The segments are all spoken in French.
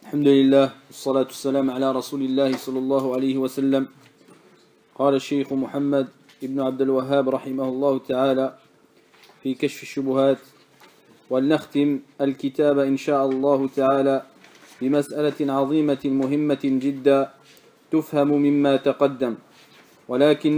الحمد لله والصلاة والسلام على رسول الله صلى الله عليه وسلم. قال الشيخ محمد ابن عبد الوهاب رحمه الله تعالى في كشف الشبهات. ولنختم الكتاب إن شاء الله تعالى بمسألة عظيمة مهمة جدا تفهم مما تقدم، ولكن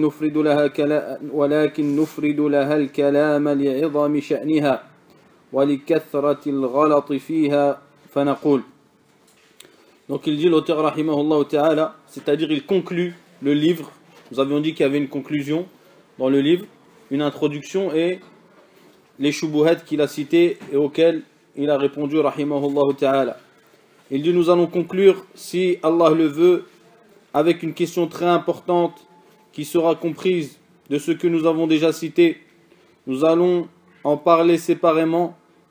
نفرد لها الكلام لعظم شأنها ولكثرة الغلط فيها فنقول. Donc il dit l'auteur rahimahullah ta'ala, c'est-à-dire il conclut le livre. Nous avions dit qu'il y avait une conclusion dans le livre, une introduction et les shubuhat qu'il a cités et auxquels il a répondu rahimahullah ta'ala. Il dit nous allons conclure, si Allah le veut, avec une question très importante qui sera comprise de ce que nous avons déjà cité. Nous allons en parler séparément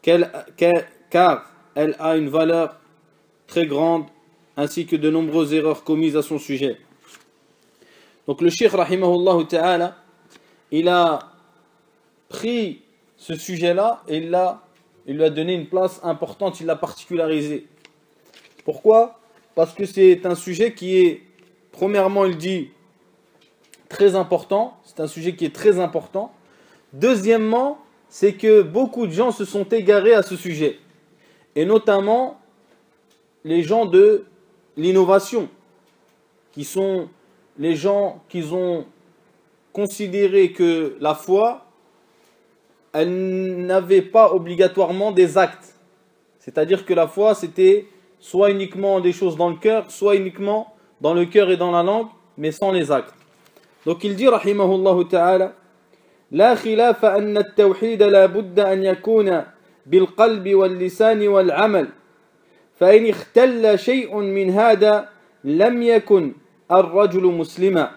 car elle a une valeur très grande ainsi que de nombreuses erreurs commises à son sujet. Donc le Cheikh rahimahullah ta'ala, il a pris ce sujet-là et il lui a donné une place importante, il l'a particularisé. Pourquoi? Parce que c'est un sujet qui est, premièrement il dit, très important, c'est un sujet qui est très important. Deuxièmement, c'est que beaucoup de gens se sont égarés à ce sujet, et notamment les gens de l'innovation, qui sont les gens qui ont considéré que la foi, elle n'avait pas obligatoirement des actes. C'est-à-dire que la foi, c'était soit uniquement des choses dans le cœur, soit uniquement dans le cœur et dans la langue, mais sans les actes. Donc il dit, rahimahullah ta'ala, لا خلاف أن التوحيد لا بد أن يكون بالقلب واللسان والعمل فإن اختل شيء من هذا لم يكن الرجل مسلما.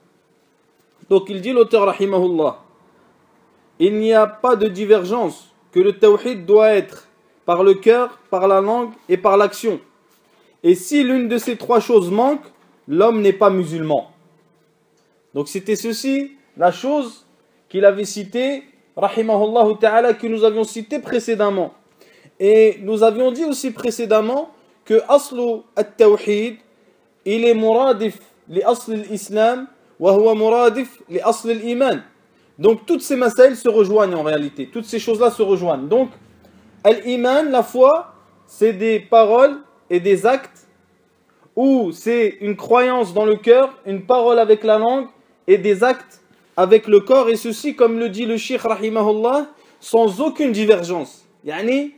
Donc il dit l'auteur rahimahullah, il n'y a pas de divergence que le tawhid doit être par le cœur, par la langue et par l'action. Et si l'une de ces trois choses manque, l'homme n'est pas musulman. Donc c'était ceci la chose qu'il avait citée, rahimahullah ta'ala, que nous avions cité précédemment. Et nous avions dit aussi précédemment que aslu at-tawhid, il est muradif li asl al-islam wa huwa muradif li asl al-iman. Donc toutes ces masaïl se rejoignent en réalité, toutes ces choses-là se rejoignent. Donc al-iman, la foi, c'est des paroles et des actes, ou c'est une croyance dans le cœur, une parole avec la langue et des actes avec le corps, et ceci, comme le dit le Cheikh rahimahullah, sans aucune divergence. Yani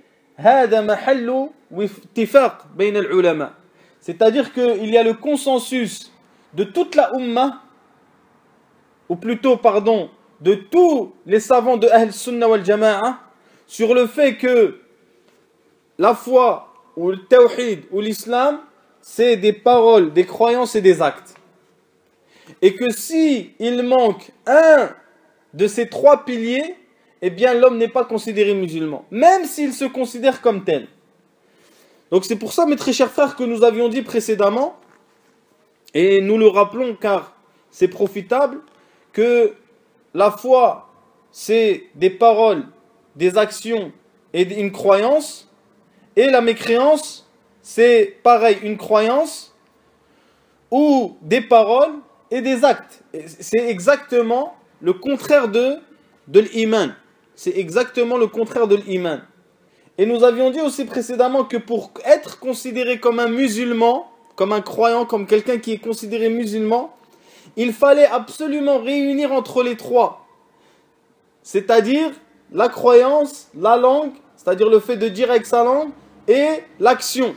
c'est-à-dire qu'il y a le consensus de toute la ummah, ou plutôt, pardon, de tous les savants de Ahl Sunnah wal Jama'a, sur le fait que la foi, ou le tawhid, ou l'islam, c'est des paroles, des croyances et des actes. Et que si il manque un de ces trois piliers, eh bien l'homme n'est pas considéré musulman, même s'il se considère comme tel. Donc c'est pour ça, mes très chers frères, que nous avions dit précédemment, et nous le rappelons car c'est profitable, que la foi, c'est des paroles, des actions et une croyance, et la mécréance, c'est pareil, une croyance ou des paroles et des actes. C'est exactement le contraire de l'iman. C'est exactement le contraire de l'iman. Et nous avions dit aussi précédemment que pour être considéré comme un musulman, comme un croyant, comme quelqu'un qui est considéré musulman, il fallait absolument réunir entre les trois. C'est-à-dire la croyance, la langue, c'est-à-dire le fait de dire avec sa langue, et l'action.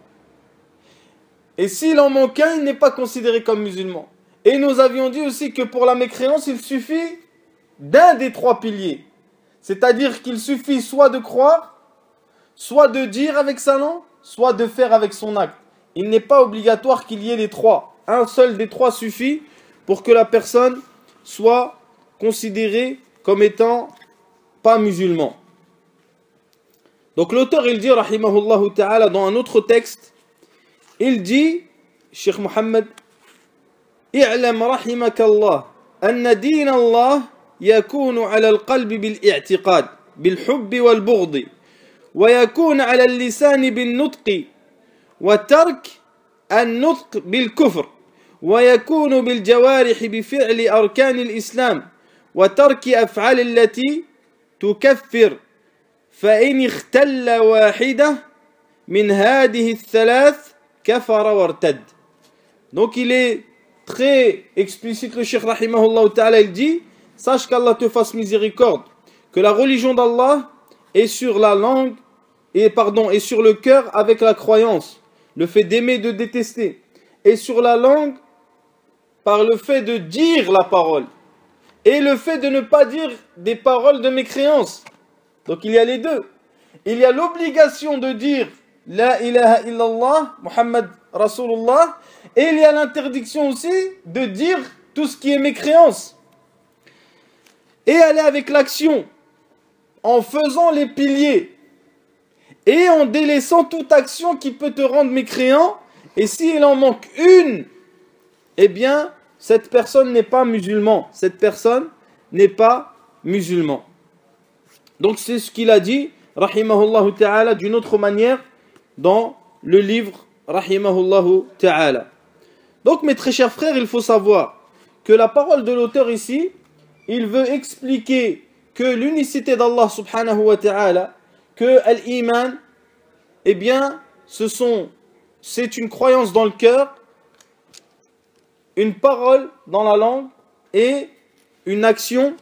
Et s'il en manque un, il n'est pas considéré comme musulman. Et nous avions dit aussi que pour la mécréance, il suffit d'un des trois piliers. C'est-à-dire qu'il suffit soit de croire, soit de dire avec sa langue, soit de faire avec son acte. Il n'est pas obligatoire qu'il y ait les trois. Un seul des trois suffit pour que la personne soit considérée comme étant pas musulman. Donc l'auteur il dit, rahimahullah ta'ala, dans un autre texte, il dit, Cheikh Mohammed, i'lam rahimakallah, anna din Allah يكون على القلب بالاعتقاد بالحب والبغض ويكون على اللسان بالنطق وترك النطق بالكفر ويكون بالجوارح بفعل أركان الإسلام وترك أفعال التي تكفر فإن اختل واحدة من هذه الثلاث كفر وارتد. Donc il est très explicite, le Cheikh rahimahullah ta'ala, il dit, sache qu'Allah te fasse miséricorde, que la religion d'Allah est sur la langue et sur le cœur avec la croyance, le fait d'aimer, de détester, et sur la langue par le fait de dire la parole et le fait de ne pas dire des paroles de mécréance. Donc il y a les deux. Il y a l'obligation de dire La ilaha illallah, Muhammad Rasulullah, et il y a l'interdiction aussi de dire tout ce qui est mécréance. Et aller avec l'action, en faisant les piliers, et en délaissant toute action qui peut te rendre mécréant, et s'il en manque une, eh bien, cette personne n'est pas musulman. Cette personne n'est pas musulman. Donc c'est ce qu'il a dit, rahimahullah ta'ala, d'une autre manière, dans le livre, rahimahullah ta'ala. Donc mes très chers frères, il faut savoir que la parole de l'auteur ici, il veut expliquer que l'unicité d'Allah subhanahu wa ta'ala, que l'iman, eh bien, c'est une croyance dans le cœur, une parole dans la langue et une action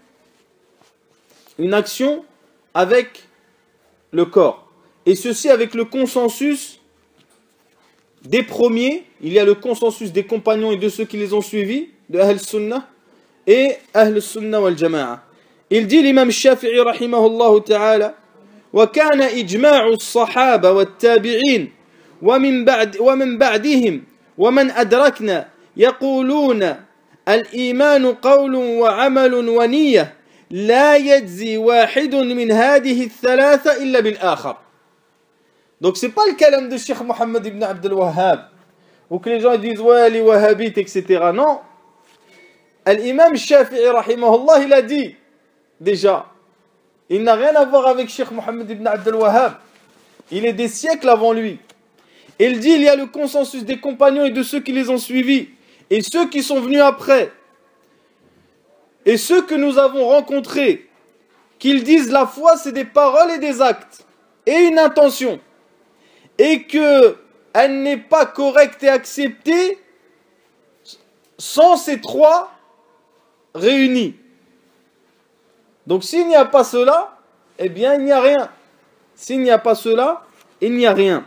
avec le corps. Et ceci avec le consensus des premiers, il y a le consensus des compagnons et de ceux qui les ont suivis, de Ahl Sunnah et Ahl Sunnah wal Jama'a. Il dit l'imam Shafi'i rahimahullah ta'ala وكان إجماع الصحابة والتابعين ومن بعدهم ومن أدركنا يقولون الإيمان قول وعمل ونية لا يجزي واحد من هذه الثلاثة إلا بالآخر. Donc c'est pas le kalam de Cheikh Mohammed ibn Abdel Wahhab, où que les gens disent ouais les wahhabites etc. Non, l'imam Shafi'i rahimahullah il a dit déjà, il n'a rien à voir avec Cheikh Mohammed ibn Abdel Wahhab, il est des siècles avant lui. Il dit il y a le consensus des compagnons et de ceux qui les ont suivis et ceux qui sont venus après et ceux que nous avons rencontrés, qu'ils disent la foi c'est des paroles et des actes et une intention, et qu'elle n'est pas correcte et acceptée sans ces trois réunis. Donc s'il n'y a pas cela, eh bien il n'y a rien. S'il n'y a pas cela, il n'y a rien.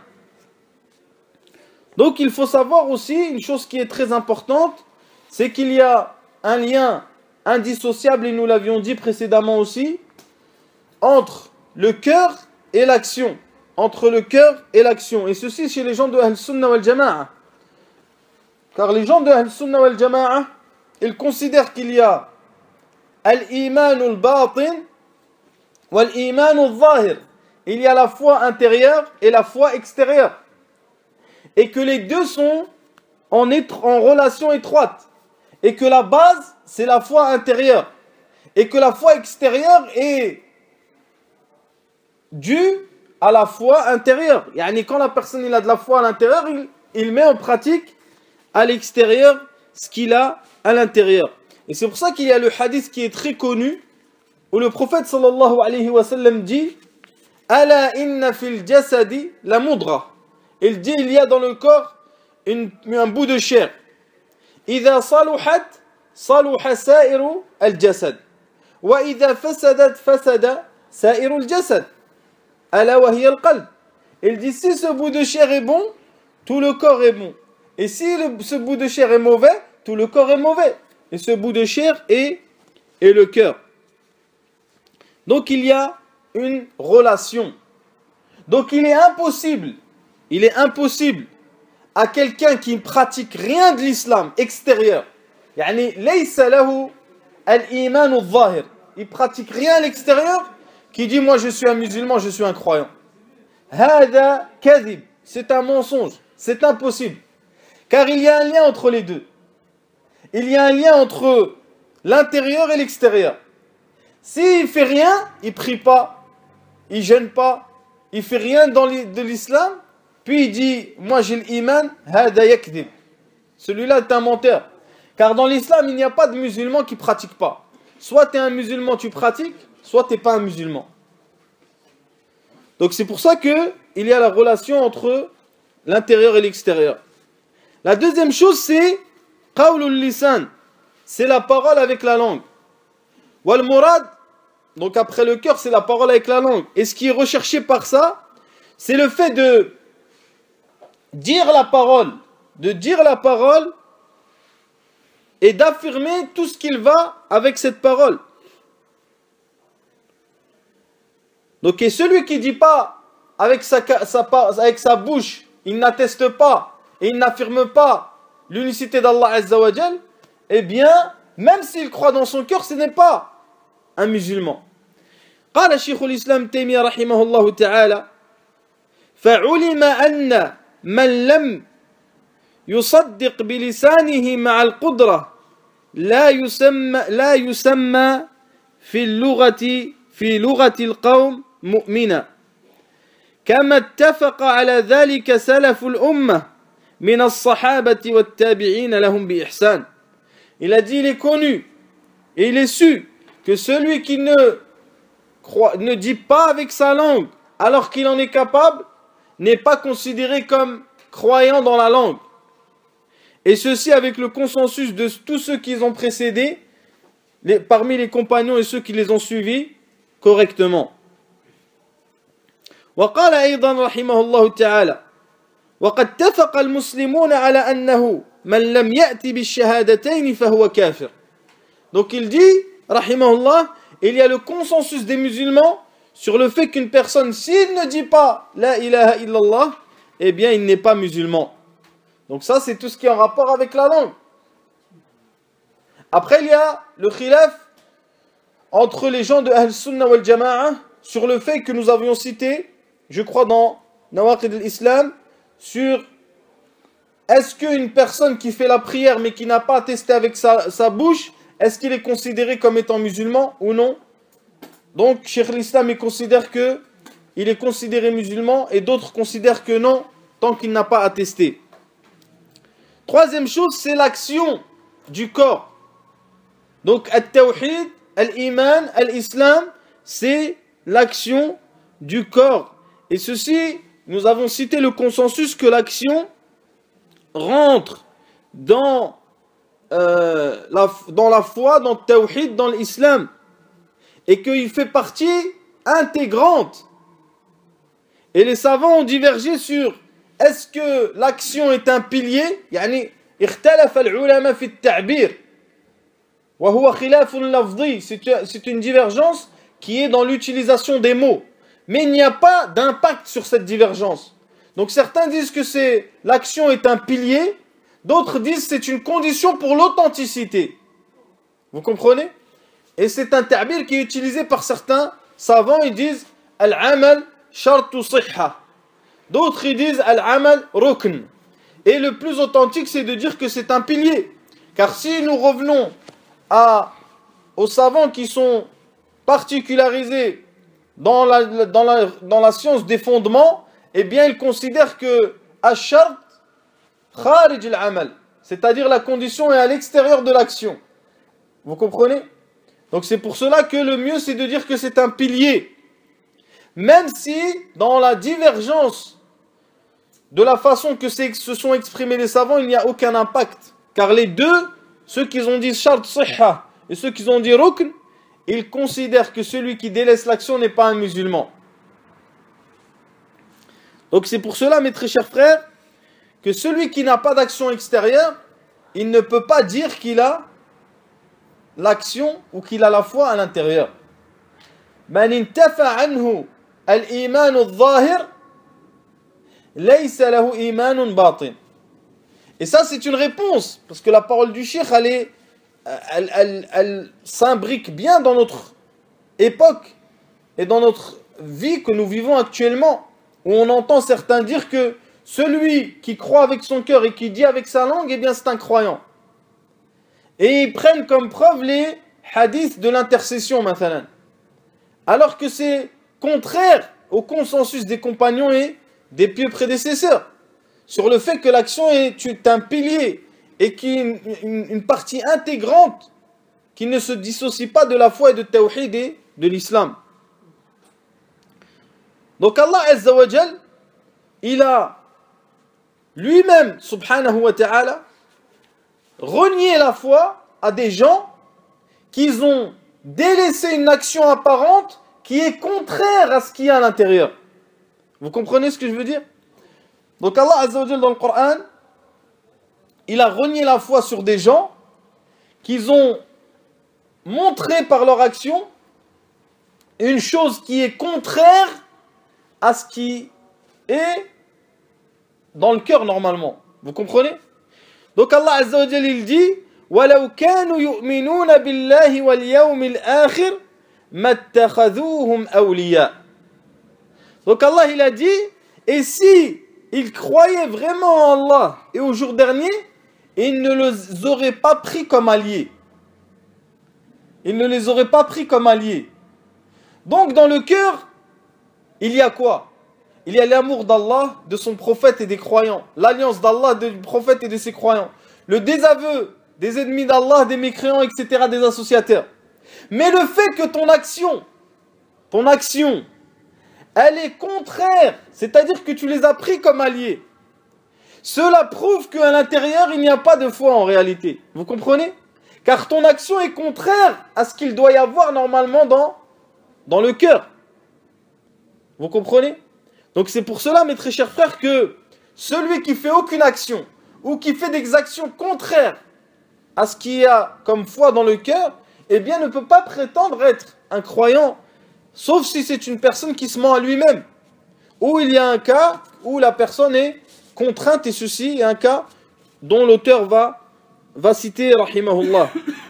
Donc il faut savoir aussi une chose qui est très importante, c'est qu'il y a un lien indissociable, et nous l'avions dit précédemment aussi, entre le cœur et l'action. Entre le cœur et l'action. Et ceci chez les gens de Ahl Sunnah wal Jama'a. Car les gens de Ahl Sunnah wal Jama'a, ils considèrent qu'il y a al-iman al-batin wal-iman al-zahir. Il y a la foi intérieure et la foi extérieure. Et que les deux sont en relation étroite. Et que la base, c'est la foi intérieure. Et que la foi extérieure est due à la foi intérieure. Yani quand la personne il a de la foi à l'intérieur, il met en pratique à l'extérieur ce qu'il a à l'intérieur. Et c'est pour ça qu'il y a le hadith qui est très connu, où le prophète sallallahu alayhi wa sallam dit Ala inna fil jasadi la mudra. Il dit il y a dans le corps un bout de chair. Idha saluhat saluha sa'iru al-jasad. Wa idha fasadat fasada sa'iru al-jasad. Ala wa hiya al-qalb. Il dit si ce bout de chair est bon, tout le corps est bon. Et si ce bout de chair est mauvais, tout le corps est mauvais. Et ce bout de chair est le cœur. Donc il y a une relation. Donc il est impossible à quelqu'un qui ne pratique rien de l'islam extérieur, yani laysa lahu al-iman al-zahir, il pratique rien à l'extérieur, qui dit moi je suis un musulman, je suis un croyant. Hada kadhib, c'est un mensonge, c'est impossible. Car il y a un lien entre les deux. Il y a un lien entre l'intérieur et l'extérieur. S'il ne fait rien, il ne prie pas, il ne jeûne pas, il ne fait rien de l'islam, puis il dit, moi j'ai l'iman, hada yakdib. Celui-là est un menteur. Car dans l'islam, il n'y a pas de musulman qui ne pratique pas. Soit tu es un musulman, tu pratiques, soit tu n'es pas un musulman. Donc c'est pour ça qu'il y a la relation entre l'intérieur et l'extérieur. La deuxième chose, c'est qawlul lisan. C'est la parole avec la langue. Wal murad, donc après le cœur, c'est la parole avec la langue. Et ce qui est recherché par ça, c'est le fait de dire la parole, et d'affirmer tout ce qu'il va avec cette parole. Donc, et celui qui ne dit pas avec sa bouche, il n'atteste pas et il n'affirme pas l'unicité d'Allah Azza wa Jal, eh bien, même s'il croit dans son cœur, ce n'est pas un musulman. قال شيخ الإسلام تيمية رحمه الله تعالى فعلم أن من لم يصدق بلسانه مع القدرة لا يسمى في لغة القوم مؤمنا كما اتفق على ذلك سلف الأمة من الصحابة والتابعين لهم بإحسان. Il a dit, il est connu et il est su que celui qui ne dit pas avec sa langue alors qu'il en est capable n'est pas considéré comme croyant dans la langue. Et ceci avec le consensus de tous ceux qui les ont précédés, parmi les compagnons et ceux qui les ont suivis correctement. وقال أيضا رحمه الله تعالى وقد اتفق المسلمون على أنه من لم يأتي بالشهادتين فهو كافر. Donc il dit, rahimahullah, il y a le consensus des musulmans sur le fait qu'une personne, s'il ne dit pas la ilaha illallah, eh bien il n'est pas musulman. Donc ça c'est tout ce qui est en rapport avec la langue. Après il y a le khilaf entre les gens de Ahl-Sunnah wal Jama'a sur le fait que nous avions cité, je crois dans Nawaqid al-Islam, sur est-ce qu'une personne qui fait la prière mais qui n'a pas attesté avec sa bouche, est-ce qu'il est considéré comme étant musulman ou non? Donc Cheikh l'Islam il considère que il est considéré musulman et d'autres considèrent que non tant qu'il n'a pas attesté. Troisième chose, c'est l'action du corps. Donc al-tawhid, al-iman, al-islam, c'est l'action du corps. Et ceci, nous avons cité le consensus que l'action rentre dans la foi, dans le tawhid, dans l'islam. Et qu'il fait partie intégrante. Et les savants ont divergé sur est-ce que l'action est un pilier? يعني اختلف العلماء في التعبير وهو خلاف لفظي. C'est une divergence qui est dans l'utilisation des mots. Mais il n'y a pas d'impact sur cette divergence. Donc certains disent que l'action est un pilier, d'autres disent que c'est une condition pour l'authenticité. Vous comprenez? Et c'est un ta'bir qui est utilisé par certains savants, ils disent al-amal shartu sihha. D'autres ils disent al-amal rukn. Et le plus authentique c'est de dire que c'est un pilier. Car si nous revenons aux savants qui sont particularisés dans la science des fondements, eh bien ils considèrent que ash-shart kharij al-amal, c'est-à-dire la condition est à l'extérieur de l'action. Vous comprenez? Donc c'est pour cela que le mieux c'est de dire que c'est un pilier. Même si dans la divergence de la façon que se sont exprimés les savants, il n'y a aucun impact. Car les deux, ceux qui ont dit shart sihha et ceux qui ont dit rukn, ils considèrent que celui qui délaisse l'action n'est pas un musulman. Donc c'est pour cela, mes très chers frères, que celui qui n'a pas d'action extérieure, il ne peut pas dire qu'il a l'action ou qu'il a la foi à l'intérieur. Man intafa anhu al-iman al-zahir laysa lahu iman batin. Et ça c'est une réponse parce que la parole du cheikh elle s'imbrique bien dans notre époque et dans notre vie que nous vivons actuellement, où on entend certains dire que celui qui croit avec son cœur et qui dit avec sa langue, eh bien c'est un croyant. Et ils prennent comme preuve les hadiths de l'intercession, mathalan. Alors que c'est contraire au consensus des compagnons et des pieux prédécesseurs, sur le fait que l'action est un pilier et qui est une partie intégrante qui ne se dissocie pas de la foi et de tawhid et de l'islam. Donc Allah Azza wa Jal, il a lui-même, subhanahu wa ta'ala, renié la foi à des gens qui ont délaissé une action apparente qui est contraire à ce qu'il y a à l'intérieur. Vous comprenez ce que je veux dire? Donc Allah Azza wa Jal dans le Coran, il a renié la foi sur des gens qui ont montré par leur action une chose qui est contraire à ce qui est dans le cœur normalement. Vous comprenez? Donc Allah Azza wa Jal il dit وَلَوْ كَانُوا يُؤْمِنُونَ بِاللَّهِ وَالْيَوْمِ الْآخِرِ مَا اتَّخَذُوهُمْ أَوْلِيَاءَ. Donc Allah il a dit, et si ils croyaient vraiment en Allah et au jour dernier, ils ne les auraient pas pris comme alliés. Ils ne les auraient pas pris comme alliés. Donc dans le cœur, il y a quoi? Il y a l'amour d'Allah, de son prophète et des croyants. L'alliance d'Allah, du prophète et de ses croyants. Le désaveu des ennemis d'Allah, des mécréants, etc., des associateurs. Mais le fait que ton action, elle est contraire, c'est-à-dire que tu les as pris comme alliés, cela prouve qu'à l'intérieur, il n'y a pas de foi en réalité. Vous comprenez? Car ton action est contraire à ce qu'il doit y avoir normalement dans le cœur. Vous comprenez? Donc c'est pour cela, mes très chers frères, que celui qui fait aucune action ou qui fait des actions contraires à ce qu'il y a comme foi dans le cœur, eh bien ne peut pas prétendre être un croyant, sauf si c'est une personne qui se ment à lui-même. Ou il y a un cas où la personne est contrainte, et ceci est un cas dont l'auteur va citer, rahimahullah.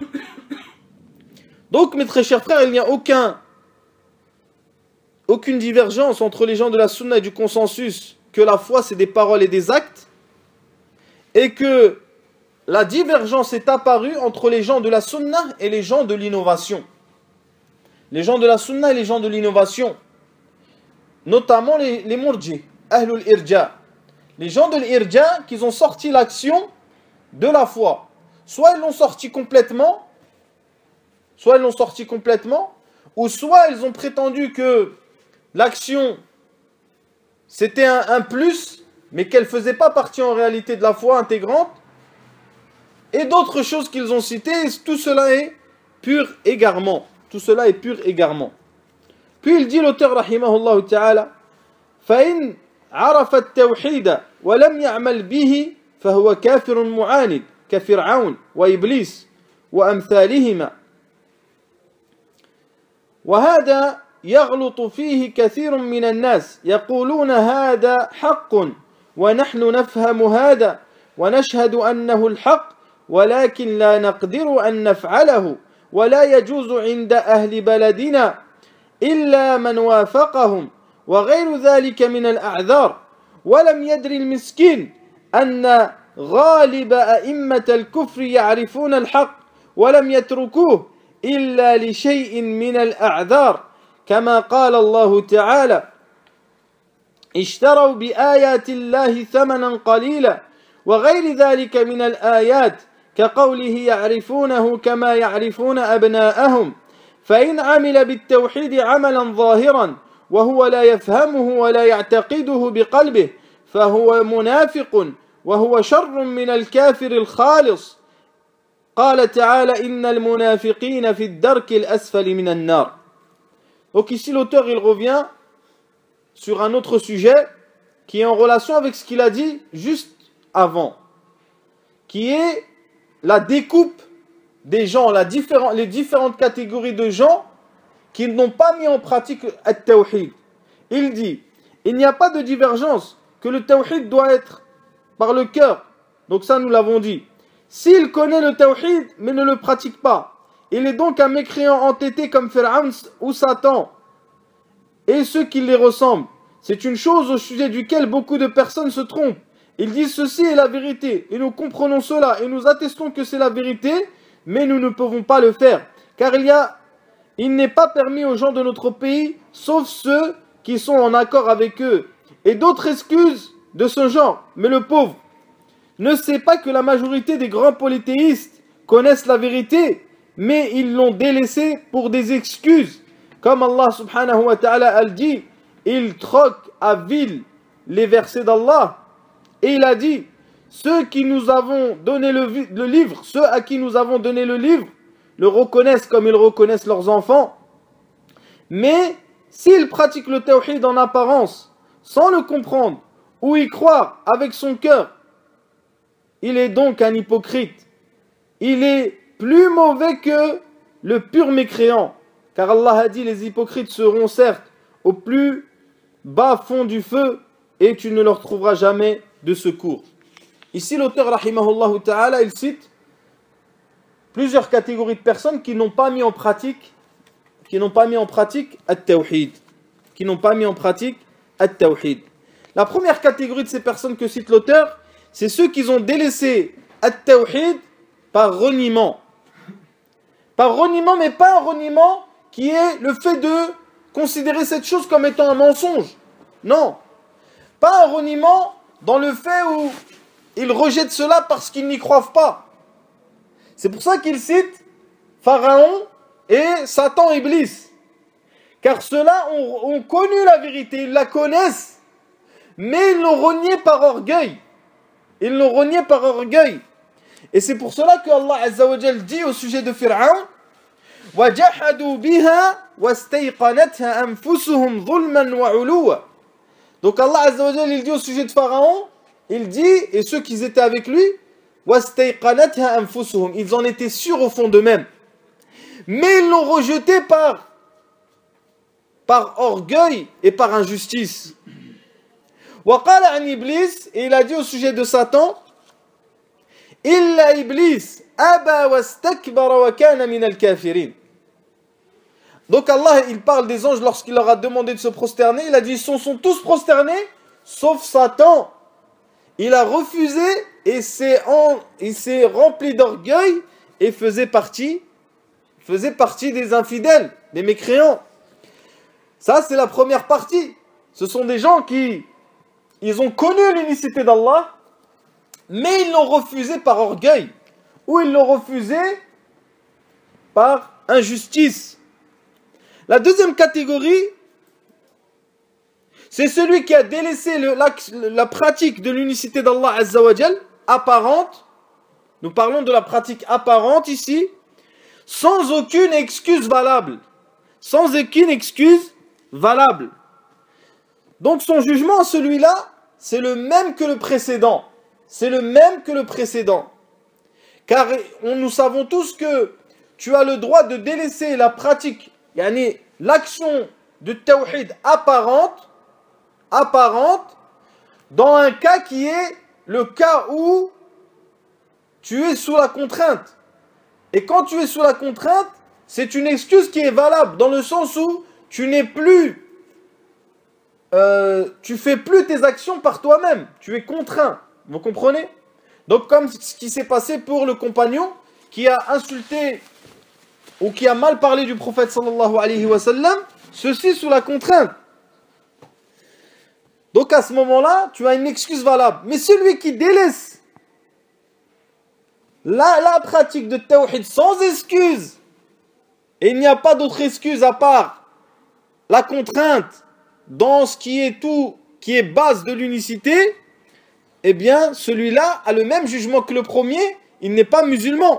Donc mes très chers frères, il n'y a aucune divergence entre les gens de la sunna et du consensus que la foi c'est des paroles et des actes, et que la divergence est apparue entre les gens de la sunna et les gens de l'innovation. Les gens de la sunna et les gens de l'innovation, notamment les murji, ahlul irja. Les gens de l'irja qui ont sorti l'action de la foi. Soit ils l'ont sorti complètement, ou soit ils ont prétendu que l'action c'était un plus, mais qu'elle ne faisait pas partie en réalité de la foi intégrante, et d'autres choses qu'ils ont citées. Tout cela est pur égarement. Puis il dit l'auteur rahimahullah ta'ala, فَإِنْ عَرَفَ التَّوْحِيدَ وَلَمْ يَعْمَلْ بِهِ فَهُوَ كَافِرٌ مُعَانِدٌ كَفِرْعَوْنَ وَإِبْلِيسَ وَأَمْثَالِهِمَا. وهذا يغلط فيه كثير من الناس يقولون هذا حق ونحن نفهم هذا ونشهد أنه الحق ولكن لا نقدر أن نفعله ولا يجوز عند أهل بلدنا إلا من وافقهم وغير ذلك من الأعذار. ولم يدر المسكين أن غالب أئمة الكفر يعرفون الحق ولم يتركوه إلا لشيء من الأعذار كما قال الله تعالى اشتروا بآيات الله ثمنا قليلا وغير ذلك من الآيات كقوله يعرفونه كما يعرفون أبناءهم. فإن عمل بالتوحيد عملا ظاهرا وهو لا يفهمه ولا يعتقده بقلبه فهو منافق وهو شر من الكافر الخالص. قال تعالى إن المنافقين في الدرك الأسفل من النار. Donc ici l'auteur il revient sur un autre sujet qui est en relation avec ce qu'il a dit juste avant, qui est la découpe des gens, les différentes catégories de gens qui n'ont pas mis en pratique le tawhid. Il dit, il n'y a pas de divergence, que le tawhid doit être par le cœur. Donc ça nous l'avons dit. S'il connaît le tawhid mais ne le pratique pas, il est donc un mécréant entêté comme Pharaon ou Satan et ceux qui les ressemblent. C'est une chose au sujet duquel beaucoup de personnes se trompent. Ils disent ceci est la vérité et nous comprenons cela et nous attestons que c'est la vérité, mais nous ne pouvons pas le faire car il n'est pas permis aux gens de notre pays sauf ceux qui sont en accord avec eux et d'autres excuses de ce genre. Mais le pauvre ne sait pas que la majorité des grands polythéistes connaissent la vérité, mais ils l'ont délaissée pour des excuses. Comme Allah subhanahu wa ta'ala a dit, ils troquent à vil les versets d'Allah. Et il a dit, ceux qui nous avons donné le livre, ceux à qui nous avons donné le livre, le reconnaissent comme ils reconnaissent leurs enfants. Mais s'il pratique le tawhid en apparence, sans le comprendre, ou y croire avec son cœur, il est donc un hypocrite. Il est plus mauvais que le pur mécréant. Car Allah a dit, les hypocrites seront certes au plus bas fond du feu, et tu ne leur trouveras jamais de secours. Ici, l'auteur, rahimahullah ta'ala, il cite plusieurs catégories de personnes qui n'ont pas mis en pratique at-tawhid. La première catégorie de ces personnes que cite l'auteur, c'est ceux qui ont délaissé at-tawhid par reniement. Par reniement, mais pas un reniement qui est le fait de considérer cette chose comme étant un mensonge. Non. Pas un reniement dans le fait où ils rejettent cela parce qu'ils n'y croient pas. C'est pour ça qu'il cite Pharaon et Satan Iblis. Car ceux-là ont connu la vérité, ils la connaissent, mais ils l'ont renié par orgueil. Et c'est pour cela que Allah Azza wa Jal dit au sujet de Pharaon, وَجَحَدُوا بِهَا وَاسْتَيْقَنَتْهَا أَنفُسُهُمْ ظُلْمًا وَعُلُوًّا. Donc Allah Azza wa Jal, il dit au sujet de Pharaon, il dit, et ceux qui étaient avec lui, وَاسْتَيْقَنَتْهَا أَنفُسُهُمْ, ils en étaient sûrs au fond d'eux-mêmes. Mais ils l'ont rejeté par orgueil et par injustice. وَقَالَ عَنْ إِبْلِيسِ, et il a dit au sujet de Satan, إِلَّا إِبْلِيسِ أَبَى وَاسْتَكْبَرَ وَكَانَ مِنَ الْكَافِرِينَ. Donc Allah, il parle des anges lorsqu'il leur a demandé de se prosterner. Il a dit, ils sont tous prosternés, sauf Satan. Il a refusé et il s'est rempli d'orgueil et faisait partie des infidèles, des mécréants. Ça, c'est la première partie. Ce sont des gens ils ont connu l'unicité d'Allah, mais ils l'ont refusé par orgueil, ou ils l'ont refusé par injustice. La deuxième catégorie, c'est celui qui a délaissé la pratique de l'unicité d'Allah Azza wa Jal, apparente. Nous parlons de la pratique apparente ici, sans aucune excuse valable. Donc son jugement à celui-là, c'est le même que le précédent. Car nous savons tous que tu as le droit de délaisser la pratique, yani l'action de tawhid apparente, dans un cas qui est le cas où tu es sous la contrainte. Et quand tu es sous la contrainte, c'est une excuse qui est valable, dans le sens où tu fais plus tes actions par toi-même, tu es contraint, vous comprenez? Donc comme ce qui s'est passé pour le compagnon qui a insulté ou qui a mal parlé du prophète sallallahu alayhi wa sallam, ceci sous la contrainte. Donc à ce moment-là, tu as une excuse valable. Mais celui qui délaisse la pratique de tawhid sans excuse, et il n'y a pas d'autre excuse à part la contrainte dans ce qui est base de l'unicité, eh bien celui-là a le même jugement que le premier, il n'est pas musulman.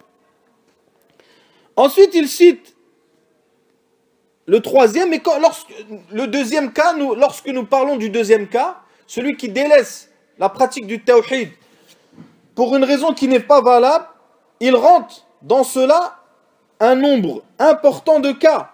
Ensuite il cite le troisième, et le deuxième cas, lorsque nous parlons du deuxième cas, celui qui délaisse la pratique du tawhid pour une raison qui n'est pas valable, il rentre dans cela un nombre important de cas,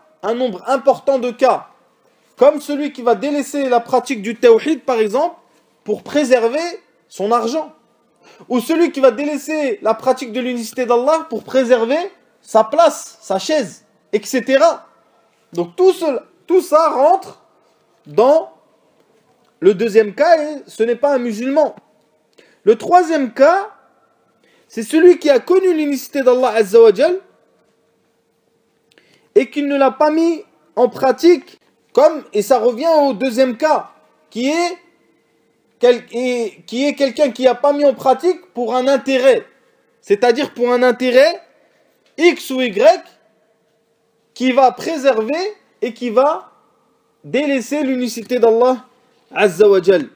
comme celui qui va délaisser la pratique du tawhid par exemple pour préserver son argent, ou celui qui va délaisser la pratique de l'unicité d'Allah pour préserver sa place, sa chaise, etc. Donc tout ça rentre dans le deuxième cas et ce n'est pas un musulman. Le troisième cas, c'est celui qui a connu l'unicité d'Allah Azza wa Jal et qui ne l'a pas mis en pratique, et ça revient au deuxième cas. qui est quelqu'un qui n'a pas mis en pratique pour un intérêt, c'est-à-dire pour un intérêt X ou Y, qui va préserver et qui va délaisser l'unicité d'Allah Azza wa Jal.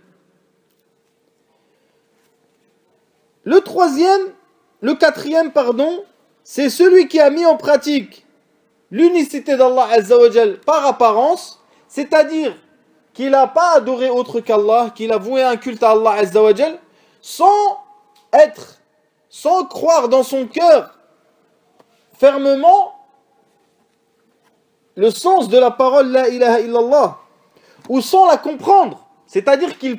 Le quatrième, c'est celui qui a mis en pratique l'unicité d'Allah Azza wa Jal par apparence, c'est-à-dire qu'il n'a pas adoré autre qu'Allah, qu'il a voué un culte à Allah Azza wa Jal, sans croire dans son cœur fermement le sens de la parole La ilaha illallah, ou sans la comprendre, c'est-à-dire qu'il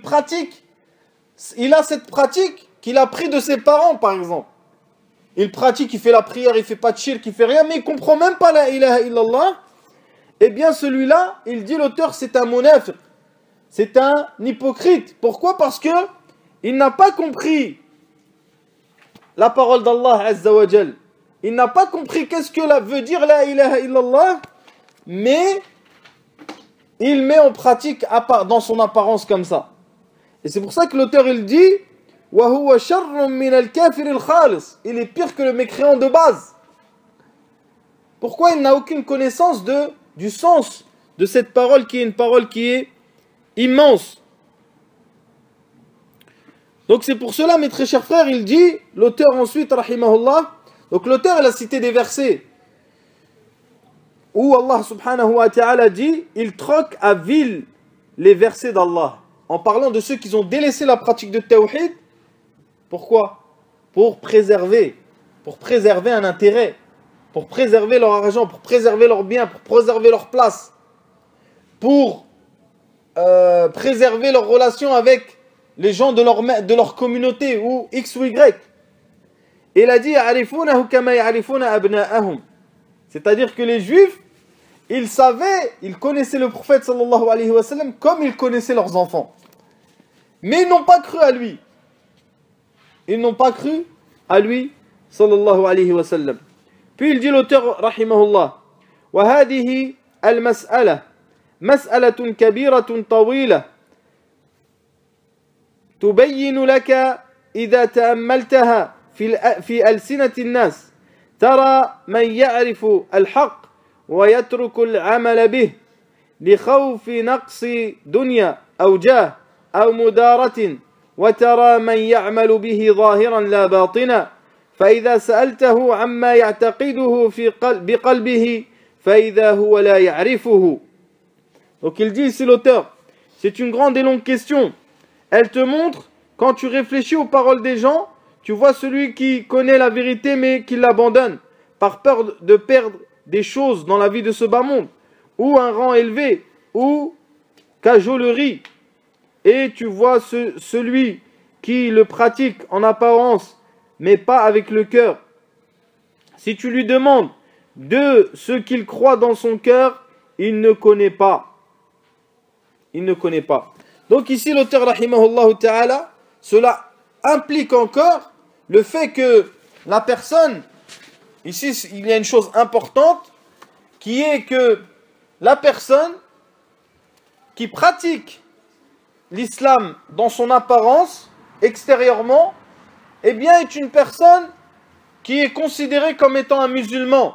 a cette pratique qu'il a pris de ses parents par exemple. Il pratique, il fait la prière, il fait pas de shirk, il fait rien, mais il comprend même pas La ilaha illallah. Eh bien celui-là, il dit l'auteur, c'est un munafiq, c'est un hypocrite. Pourquoi? Parce que il n'a pas compris la parole d'Allah Azza wa Jal. Il n'a pas compris qu'est-ce que veut dire La ilaha illallah, mais il met en pratique dans son apparence comme ça. Et c'est pour ça que l'auteur il dit وَهُوَ شَرٌّ مِّنَ الْكَافِرِ الْخَالِصِ. Il est pire que le mécréant de base. Pourquoi? Il n'a aucune connaissance du sens de cette parole qui est une parole qui est immense. Donc c'est pour cela, mes très chers frères, il dit, l'auteur ensuite, rahimahullah, donc l'auteur il a cité des versets où Allah subhanahu wa ta'ala dit, il troque à vil les versets d'Allah, en parlant de ceux qui ont délaissé la pratique de tawhid. Pourquoi? Pour préserver un intérêt, pour préserver leur argent, pour préserver leurs biens, pour préserver leur place, pour préserver leurs relations avec les gens de leur communauté ou X ou Y. Et il a dit c'est-à-dire que les Juifs, ils connaissaient le prophète sallallahu alayhi wa sallam comme ils connaissaient leurs enfants. Mais ils n'ont pas cru à lui. Ils n'ont pas cru à lui sallallahu alayhi wa sallam. Puis il dit l'auteur rahimahullah وهذه المسألة مسألة كبيرة طويلة تبين لك إذا تأملتها في ألسنة الناس ترى من يعرف الحق ويترك العمل به لخوف نقص دنيا أو جاه أو مدارة وترى من يعمل به ظاهرا لا باطنا فإذا سألته عما يعتقده بقلبه فإذا هو لا يعرفه. Donc il dit ici l'auteur, c'est une grande et longue question. Elle te montre, quand tu réfléchis aux paroles des gens, tu vois celui qui connaît la vérité mais qui l'abandonne par peur de perdre des choses dans la vie de ce bas monde, ou un rang élevé, ou cajolerie. Et tu vois celui qui le pratique en apparence, mais pas avec le cœur. Si tu lui demandes de ce qu'il croit dans son cœur, il ne connaît pas. Il ne connaît pas. Donc ici, l'auteur, rahimahullah ta'ala, cela implique encore le fait que la personne, ici, il y a une chose importante, qui est que la personne qui pratique l'islam dans son apparence, extérieurement, eh bien, est une personne qui est considérée comme étant un musulman.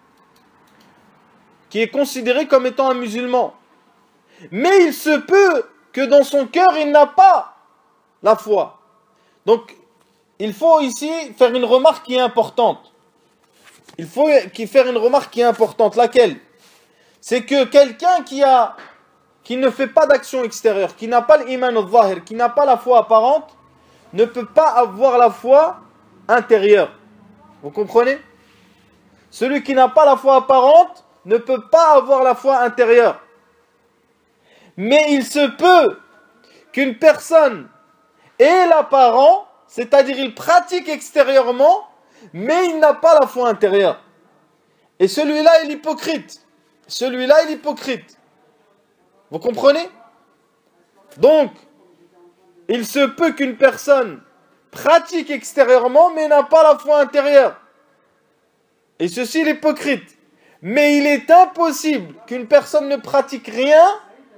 Qui est considéré comme étant un musulman. Mais il se peut que dans son cœur, il n'a pas la foi. Donc, il faut ici faire une remarque qui est importante. Il faut faire une remarque qui est importante. Laquelle? C'est que quelqu'un qui ne fait pas d'action extérieure, qui n'a pas l'iman al-zahir, qui n'a pas la foi apparente, ne peut pas avoir la foi intérieure. Vous comprenez? Celui qui n'a pas la foi apparente ne peut pas avoir la foi intérieure. Mais il se peut qu'une personne ait l'apparent, c'est-à-dire il pratique extérieurement, mais il n'a pas la foi intérieure. Et celui-là est l'hypocrite. Celui-là est l'hypocrite. Vous comprenez? Donc, il se peut qu'une personne pratique extérieurement, mais n'a pas la foi intérieure. Et ceci est l'hypocrite. Mais il est impossible qu'une personne ne pratique rien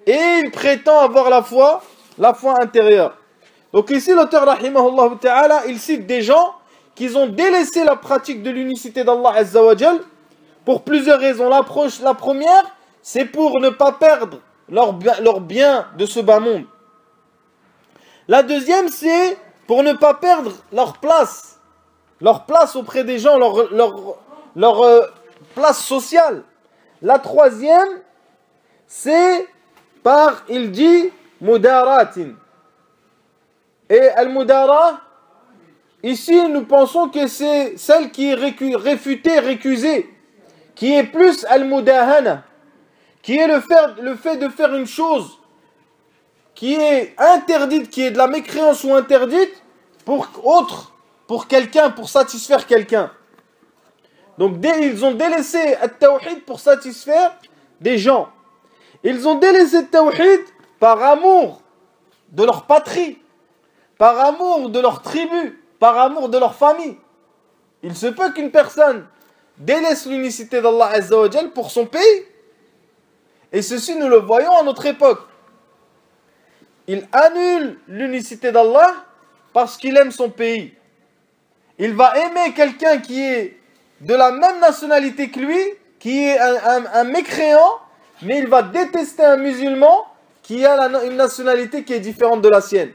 et il prétend avoir la foi intérieure. Donc ici l'auteur rahimahullah ta'ala, il cite des gens qui ont délaissé la pratique de l'unicité d'Allah Azza wa Jal pour plusieurs raisons. La première, c'est pour ne pas perdre leur bien de ce bas monde. La deuxième, c'est pour ne pas perdre leur place auprès des gens, leur place sociale. La troisième, c'est par, il dit, mudaratin. Et al-mudara, ici nous pensons que c'est celle qui est réfutée, récusée, qui est plus al-mudahana, qui est le fait de faire une chose qui est interdite, qui est de la mécréance ou interdite, pour quelqu'un, pour satisfaire quelqu'un. Donc ils ont délaissé al-tawhid pour satisfaire des gens. Ils ont délaissé le tawhid par amour de leur patrie, par amour de leur tribu, par amour de leur famille. Il se peut qu'une personne délaisse l'unicité d'Allah Azza wa Jal pour son pays. Et ceci, nous le voyons à notre époque. Il annule l'unicité d'Allah parce qu'il aime son pays. Il va aimer quelqu'un qui est de la même nationalité que lui, qui est un mécréant, mais il va détester un musulman qui a une nationalité qui est différente de la sienne.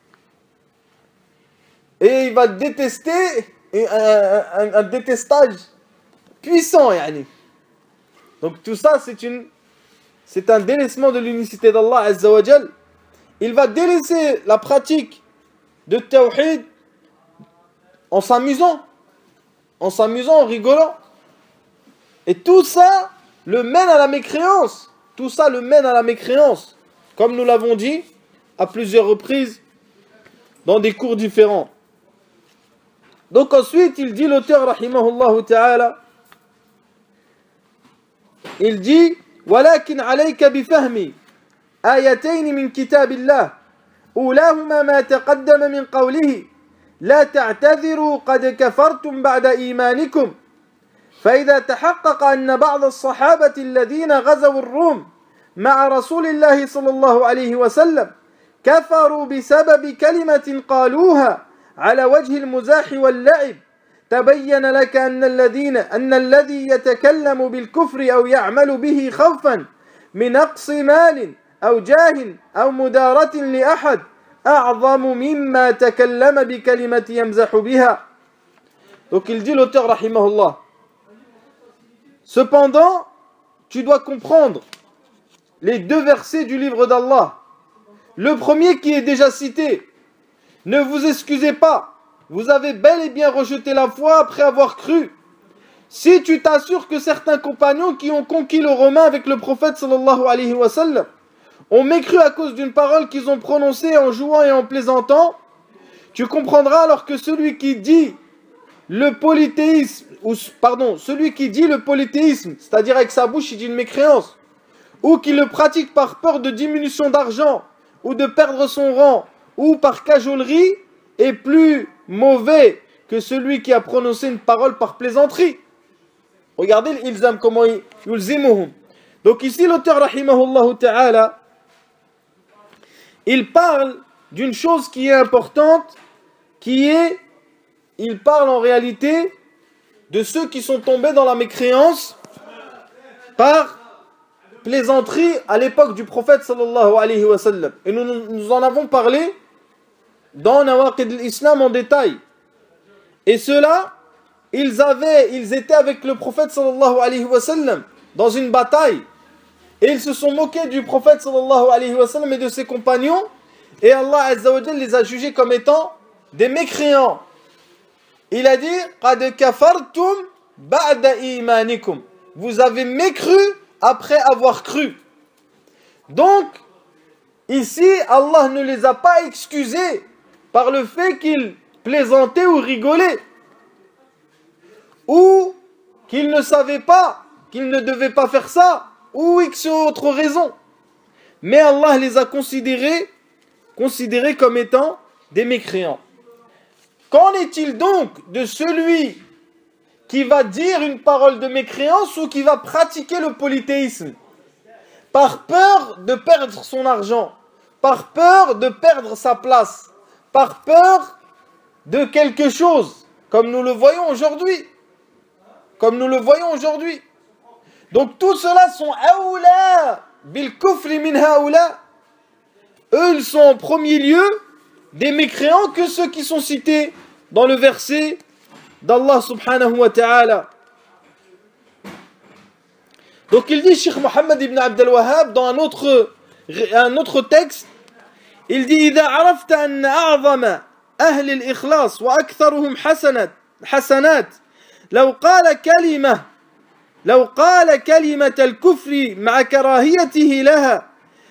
Et il va détester un détestage puissant, yani. Donc tout ça, c'est un délaissement de l'unicité d'Allah Azza wa Jal. Il va délaisser la pratique de tawhid en s'amusant, en rigolant. Et tout ça le mène à la mécréance. Tout ça le mène à la mécréance. Comme nous l'avons dit à plusieurs reprises dans des cours différents. Donc ensuite, il dit, l'auteur rahimahullah ta'ala, il dit ولكن عليك بفهم آيتين من كتاب الله أولاهما ما تقدم من قوله لا تعتذروا قد كفرتم بعد إيمانكم فإذا تحقق أن بعض الصحابة الذين غزوا الروم مع رسول الله صلى الله عليه وسلم كفروا بسبب كلمة قالوها على وجه المزاح واللعب تبين لك أن الذي يتكلم بالكفر أو يعمل به خوفا من نقص مال أو جاه أو مدارة لأحد أعظم مما تكلم بكلمة يمزح بها. Donc il dit l'auteur rahimahullah, cependant tu dois comprendre les deux versets du livre d'Allah. Le premier qui est déjà cité, ne vous excusez pas, vous avez bel et bien rejeté la foi après avoir cru. Si tu t'assures que certains compagnons qui ont conquis le Romain avec le prophète sallallahu alayhi wa sallam ont mécru à cause d'une parole qu'ils ont prononcée en jouant et en plaisantant, tu comprendras alors que celui qui dit le polythéisme, c'est-à-dire avec sa bouche il dit une mécréance, ou qui le pratique par peur de diminution d'argent, ou de perdre son rang, ou par cajolerie, est plus mauvais que celui qui a prononcé une parole par plaisanterie. Regardez l'ilzam, comment yulzimuhum. Donc ici l'auteur rahimahullah ta'ala, il parle d'une chose qui est importante, il parle en réalité de ceux qui sont tombés dans la mécréance par plaisanterie à l'époque du prophète sallallahu alayhi wa sallam. Et nous en avons parlé dans Nawaqid al-Islam en détail. Et ceux-là, ils étaient avec le prophète sallallahu alayhi wa sallam dans une bataille. Et ils se sont moqués du prophète sallallahu alayhi wa sallam et de ses compagnons. Et Allah azza wa jalla les a jugés comme étant des mécréants. Il a dit qad kafartum ba'da imanikum. Vous avez mécru après avoir cru. Donc, ici, Allah ne les a pas excusés par le fait qu'ils plaisantaient ou rigolaient, ou qu'ils ne savaient pas, qu'ils ne devaient pas faire ça, ou X autre raison. Mais Allah les a considérés comme étant des mécréants. Qu'en est-il donc de celui qui va dire une parole de mécréance ou qui va pratiquer le polythéisme? par peur de perdre son argent, par peur de perdre sa place, par peur de quelque chose, comme nous le voyons aujourd'hui. Comme nous le voyons aujourd'hui. Donc tout cela sont aoula bil kufri min haoula. Eux, ils sont en premier lieu des mécréants que ceux qui sont cités dans le verset d'Allah subhanahu wa ta'ala. Donc il dit, Cheikh Mohammed ibn Abd al-Wahhab, dans un autre texte, il dit إذا عرفت أن أعظم أهل الإخلاص وأكثرهم حسنات لو قال كلمة الكفر مع كراهيته لها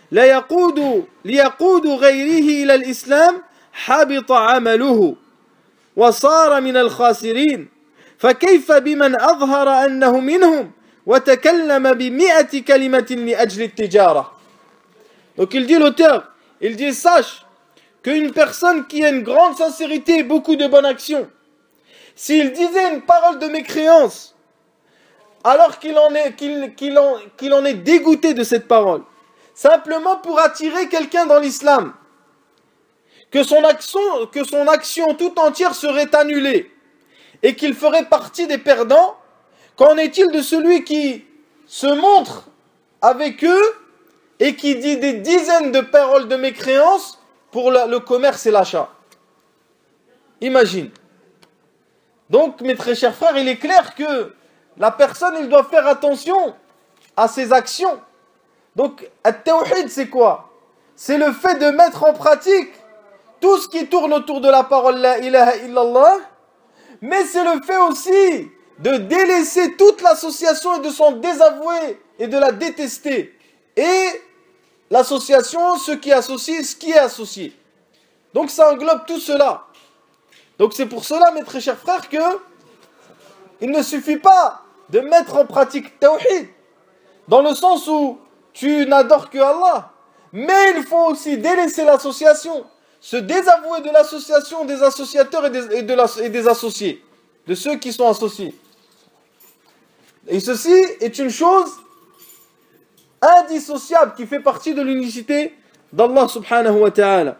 ليقود غيره إلى الإسلام حبط عمله وصار من الخاسرين فكيف بمن أظهر أنه منهم وتكلم ب100 كلمة لأجل التجارة. Donc il dit l'auteur, il dit sache qu'une personne qui a une grande sincérité et beaucoup de bonnes actions, s'il disait une parole de mécréance alors qu'il en est dégoûté de cette parole, simplement pour attirer quelqu'un dans l'islam, que son action tout entière serait annulée et qu'il ferait partie des perdants, qu'en est-il de celui qui se montre avec eux et qui dit des dizaines de paroles de mécréance pour le commerce et l'achat? Imagine. Donc, mes très chers frères, il est clair que la personne, il doit faire attention à ses actions. Donc, at-tawhid, c'est quoi? C'est le fait de mettre en pratique tout ce qui tourne autour de la parole la ilaha illallah, mais c'est le fait aussi de délaisser toute l'association et de s'en désavouer et de la détester. Et l'association, ce qui est associé. Donc, ça englobe tout cela. Donc, c'est pour cela, mes très chers frères, que il ne suffit pas de mettre en pratique tawhid, dans le sens où tu n'adores que Allah, mais il faut aussi délaisser l'association, se désavouer de l'association des associateurs et des associés, de ceux qui sont associés. Et ceci est une chose indissociable qui fait partie de l'unicité d'Allah subhanahu wa ta'ala.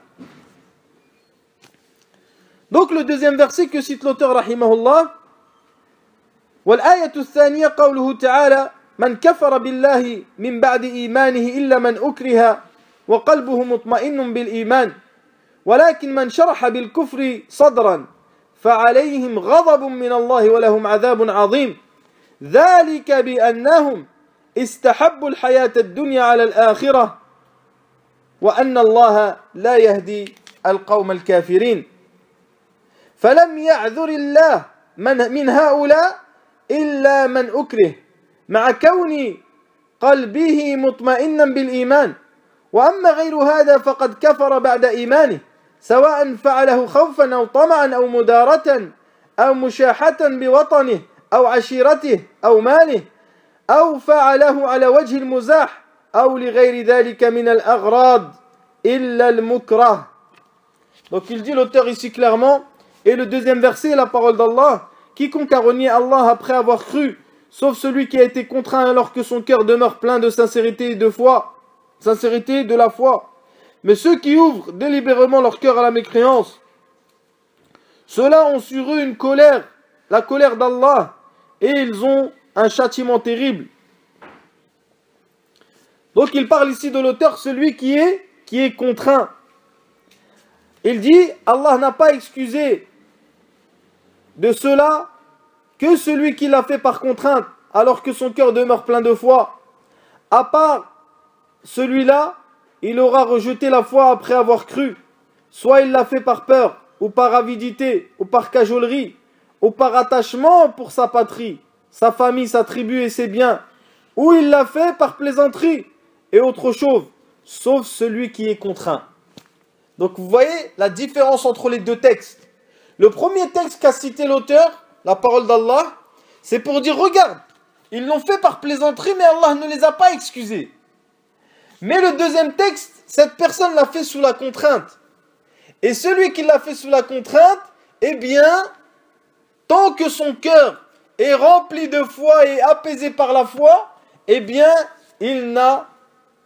Donc le deuxième verset que cite l'auteur rahimahullah, والآية الثانية قوله تعالى من كفر بالله من بعد إيمانه إلا من أكره وقلبه مطمئن بالإيمان ولكن من شرح بالكفر صدرا فعليهم غضب من الله ولهم عذاب عظيم ذلك بأنهم استحبوا الحياة الدنيا على الآخرة وأن الله لا يهدي القوم الكافرين فلم يعذر الله من هؤلاء إلا من أكره مع كون قلبه مطمئنا بالإيمان وأما غير هذا فقد كفر بعد إيمانه سواء فعله خوفا أو طمعا أو مدارة أو مشاحة بوطنه أو عشيرته أو ماله أو فعله على وجه المزاح أو لغير ذلك من الأغراض إلا المكره. Donc il dit l'auteur ici clairement, et le deuxième verset est la parole d'Allah: quiconque a renié Allah après avoir cru, sauf celui qui a été contraint alors que son cœur demeure plein de sincérité et de foi, sincérité de la foi. Mais ceux qui ouvrent délibérément leur cœur à la mécréance, ceux-là ont sur eux une colère, la colère d'Allah, et ils ont un châtiment terrible. Donc il parle ici de l'auteur, celui qui est contraint. Il dit, Allah n'a pas excusé de cela que celui qui l'a fait par contrainte, alors que son cœur demeure plein de foi. À part celui-là, il aura rejeté la foi après avoir cru. Soit il l'a fait par peur, ou par avidité, ou par cajolerie, ou par attachement pour sa patrie, sa famille, sa tribu et ses biens, ou il l'a fait par plaisanterie et autre chose, sauf celui qui est contraint. Donc vous voyez la différence entre les deux textes. Le premier texte qu'a cité l'auteur, la parole d'Allah, c'est pour dire, regarde, ils l'ont fait par plaisanterie, mais Allah ne les a pas excusés. Mais le deuxième texte, cette personne l'a fait sous la contrainte. Et celui qui l'a fait sous la contrainte, eh bien, tant que son cœur est rempli de foi et apaisé par la foi, eh bien, il n'a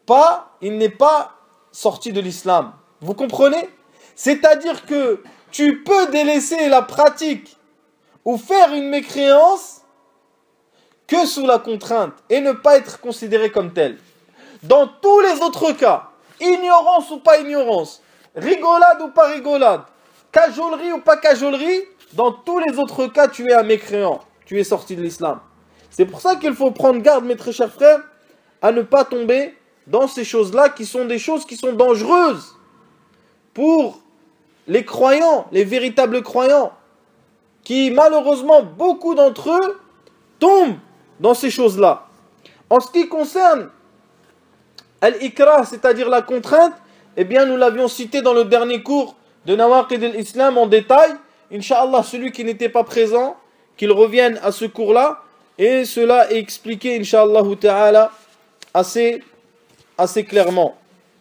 il n'est pas sorti de l'islam. Vous comprenez? C'est-à-dire que tu peux délaisser la pratique ou faire une mécréance que sous la contrainte et ne pas être considéré comme tel. Dans tous les autres cas, ignorance ou pas ignorance, rigolade ou pas rigolade, cajolerie ou pas cajolerie, dans tous les autres cas, tu es un mécréant, tu es sorti de l'islam. C'est pour ça qu'il faut prendre garde, mes très chers frères, à ne pas tomber dans ces choses-là qui sont des choses qui sont dangereuses pour les croyants, les véritables croyants, qui malheureusement, beaucoup d'entre eux tombent dans ces choses-là. En ce qui concerne al-ikra, c'est-à-dire la contrainte, eh bien nous l'avions cité dans le dernier cours de Nawaqid al-Islam en détail. Inch'Allah, celui qui n'était pas présent, qu'il revienne à ce cours-là, et cela est expliqué, Inch'Allah ta'ala, assez clairement.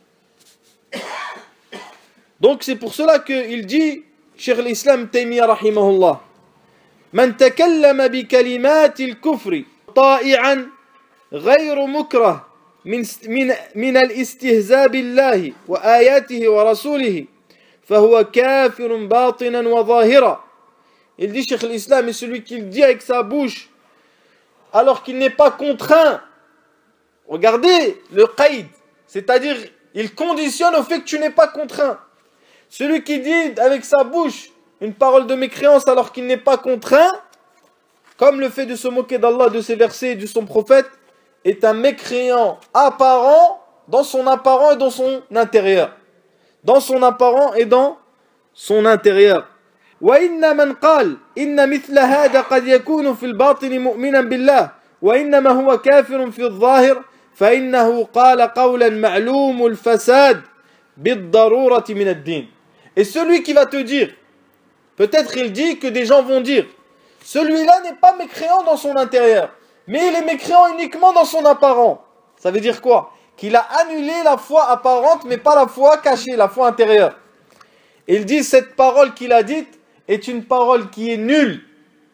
Donc c'est pour cela qu'il dit, Cheikh l'Islam Taymiyyah rahimahullah, Man takallama bi kalimatil kufri ta'i'an ghayru mukrah min al-istihza billahi wa ayatihi wa rasulihi fahuwa kafirun batinan wa zahira. Il dit, Cheikh l'Islam est celui qui le dit avec sa bouche alors qu'il n'est pas contraint. Regardez le qaïd, c'est-à-dire il conditionne au fait que tu n'es pas contraint. Celui qui dit avec sa bouche une parole de mécréance alors qu'il n'est pas contraint, comme le fait de se moquer d'Allah, de ses versets et de son prophète, est un mécréant apparent dans son apparent et dans son intérieur. Dans son apparent et dans son intérieur. وإن من قال إن مثل هذا قد يكون في الباطن مؤمنا بالله وإنما هو كافر في الظاهر فإنه قال قولا معلوم الفساد بالضرورة من الدين. Et celui qui va te dire, peut-être il dit que des gens vont dire, celui-là n'est pas mécréant dans son intérieur, mais il est mécréant uniquement dans son apparent. Ça veut dire quoi? Qu'il a annulé la foi apparente, mais pas la foi cachée, la foi intérieure. Il dit, cette parole qu'il a dite est une parole qui est nulle,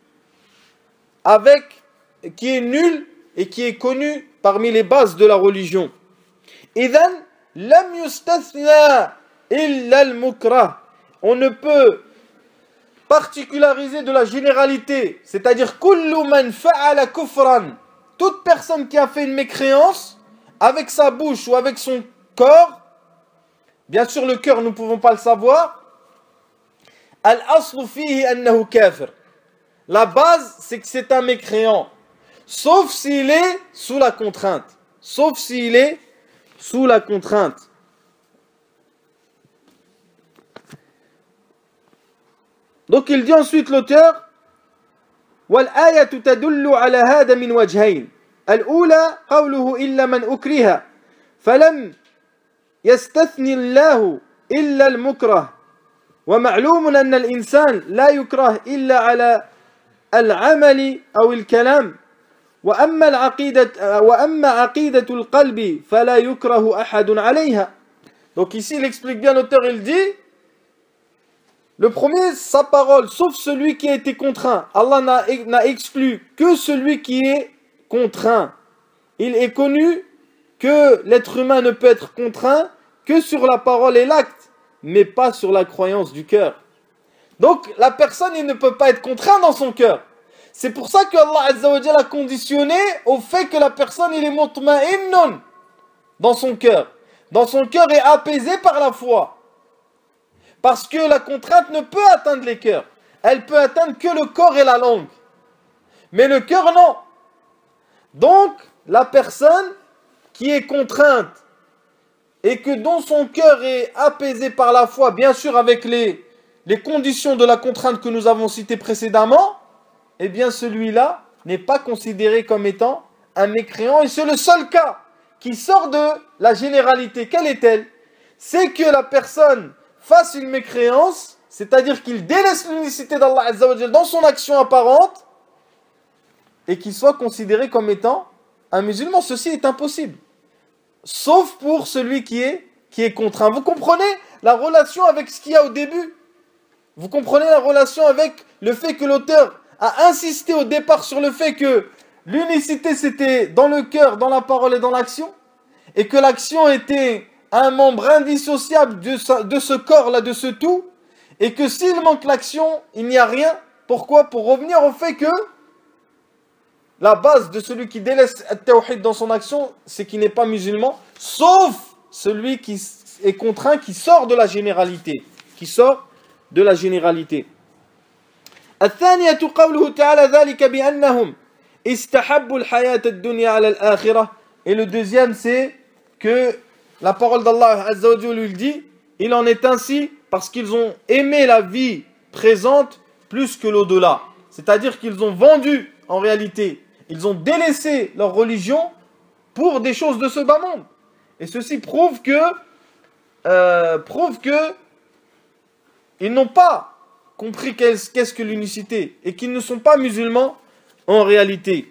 qui est nulle et qui est connue parmi les bases de la religion. إذن لم يستثنى إلا المكره. On ne peut particulariser de la généralité, c'est-à-dire kullu man fa'ala kufran, toute personne qui a fait une mécréance avec sa bouche ou avec son corps, bien sûr le cœur nous ne pouvons pas le savoir. Al-aslu fihi annahu kafir. La base, c'est que c'est un mécréant. Sauf s'il est sous la contrainte. Sauf s'il est sous la contrainte. Donc il dit ensuite l'auteur وَالْآيَةُ تَدُلُّ عَلَى هَذَا مِنْ وَجْهَيْنِ الْأُولَى قَوْلُهُ إِلَّا مَنْ أُكْرِهَ فَلَمْ يَسْتَثْنِ اللَّهُ إِلَّا الْمُكْرَهِ ومعلوم أن الإنسان لا يكره إلا على العمل أو الكلام وأما عقيدة القلب فلا يكره أحد عليها. Donc ici il explique bien l'auteur, il dit le premier, sa parole, sauf celui qui a été contraint. Allah n'a exclu que celui qui est contraint. Il est connu que l'être humain ne peut être contraint que sur la parole et l'acte, mais pas sur la croyance du cœur. Donc la personne, il ne peut pas être contraint dans son cœur. C'est pour ça que Allah Azza wa Jalla a conditionné au fait que la personne, il est mutma'innun dans son cœur. Dans son cœur est apaisé par la foi. Parce que la contrainte ne peut atteindre les cœurs. Elle peut atteindre que le corps et la langue. Mais le cœur, non. Donc, la personne qui est contrainte et que dont son cœur est apaisé par la foi, bien sûr avec les conditions de la contrainte que nous avons citées précédemment, eh bien celui-là n'est pas considéré comme étant un mécréant. Et c'est le seul cas qui sort de la généralité. Quelle est-elle? C'est que la personne fasse une mécréance, c'est-à-dire qu'il délaisse l'unicité d'Allah Azza wa Jalla dans son action apparente, et qu'il soit considéré comme étant un musulman. Ceci est impossible. Sauf pour celui qui est contraint. Vous comprenez la relation avec ce qu'il y a au début? Vous comprenez la relation avec le fait que l'auteur a insisté au départ sur le fait que l'unicité c'était dans le cœur, dans la parole et dans l'action? et que l'action était un membre indissociable de ce corps-là, de ce tout, et que s'il manque l'action, il n'y a rien. Pourquoi? Pour revenir au fait que la base de celui qui délaisse At-Tawhid dans son action, c'est qu'il n'est pas musulman, sauf celui qui est contraint, qui sort de la généralité. Qui sort de la généralité. الثانية قوله تعالى ذلك بأنهم استحبوا الحياة الدنيا على الآخرة. Et le deuxième, c'est que la parole d'Allah Azza wa Jalla lui dit, il en est ainsi parce qu'ils ont aimé la vie présente plus que l'au-delà. C'est-à-dire qu'ils ont vendu, en réalité, ils ont délaissé leur religion pour des choses de ce bas monde. Et ceci prouve que ils n'ont pas compris qu'est-ce que l'unicité et qu'ils ne sont pas musulmans en réalité.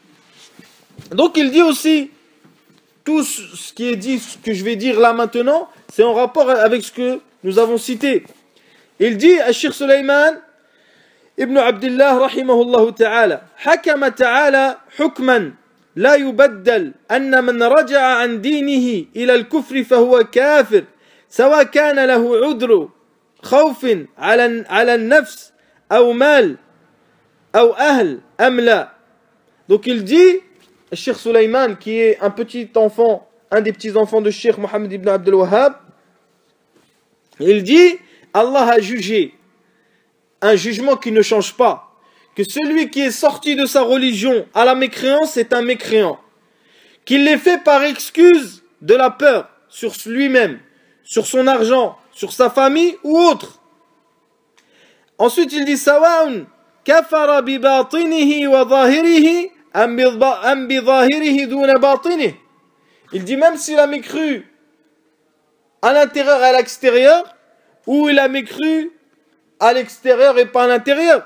Donc il dit aussi, tout ce qui est dit, ce que je vais dire là maintenant, c'est en rapport avec ce que nous avons cité. Il dit, Al-Sheikh Sulaiman ibn Abdullah rahimahullah ta'ala, حكم تعالى حكما لا يبدل أن من رجع عن دينه إلى الكفر فهو كافر سواء كان له عذر خوف على النفس أو مال أو أهل أم لا. Donc il dit, Cheikh Sulaiman, qui est un petit enfant, un des petits enfants de Cheikh Mohammed ibn Abdul Wahhab, il dit, Allah a jugé un jugement qui ne change pas, que celui qui est sorti de sa religion à la mécréance est un mécréant, qu'il l'ait fait par excuse de la peur sur lui-même, sur son argent, sur sa famille ou autre. Ensuite il dit, Sawa'un kafara bi batinihi wa zahirihi am bi zahirihi duna batinihi. Il dit même s'il a mécru à l'intérieur et à l'extérieur, ou il a mécru à l'extérieur et pas à l'intérieur.